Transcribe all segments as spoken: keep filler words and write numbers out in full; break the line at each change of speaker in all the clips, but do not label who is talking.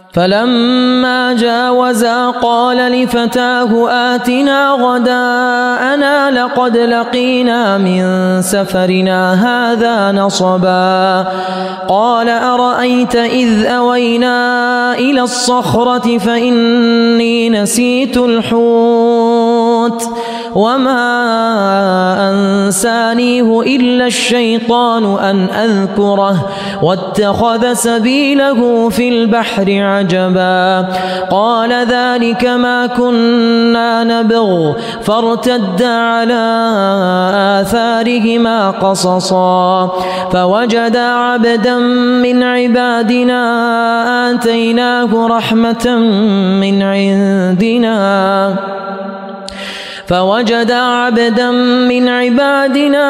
فلما جاوزا قال لفتاه آتنا غداءنا لقد لقينا من سفرنا هذا نصبا قال أرأيت إذ أوينا إلى الصخرة فإني نسيت الحوت وما أنسانيه إلا الشيطان أن أذكره واتخذ سبيله في البحر عجبا قال ذلك ما كنا نبغ فارتدا على آثارهما قصصا فوجدا عبدا من عبادنا آتيناه رحمة من عندنا فوجد عبدا من عبادنا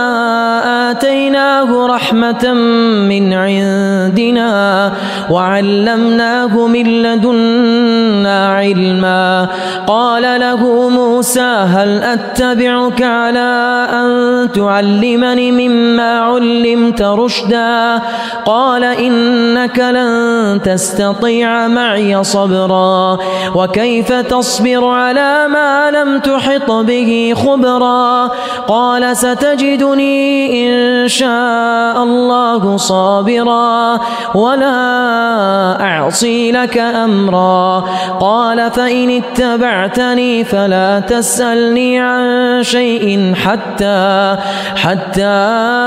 آتيناه رحمة من عندنا وعلمناه من لدنا علما قال له موسى هل أتبعك على أن تعلمني مما علمت رشدا قال إنك لن تستطيع معي صبرا وكيف تصبر على ما لم تحط به خبرا قال ستجدني إن شاء الله صابرا ولا أعصي لك أمرا قال فإن اتبعتني فلا تسألني عن شيء حتى حتى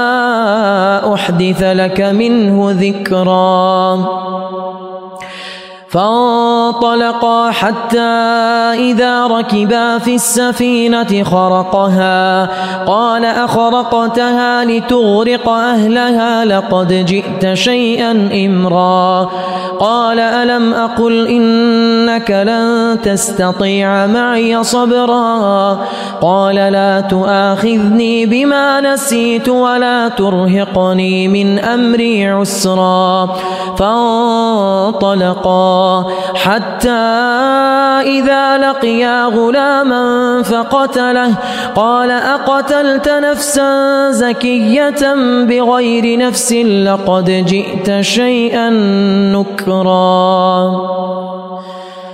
أحدث لك منه ذكرا فانطلقا حتى إذا ركبا في السفينة خرقها قال أخرقتها لتغرق أهلها لقد جئت شيئا إمرا قال ألم أقل إنك لن تستطيع معي صبرا قال لا تؤاخذني بما نسيت ولا ترهقني من أمري عسرا فانطلقا حتى إذا لقيا غلاما فقتله قال أقتلت نفسا زكية بغير نفس لقد جئت شيئا نكرا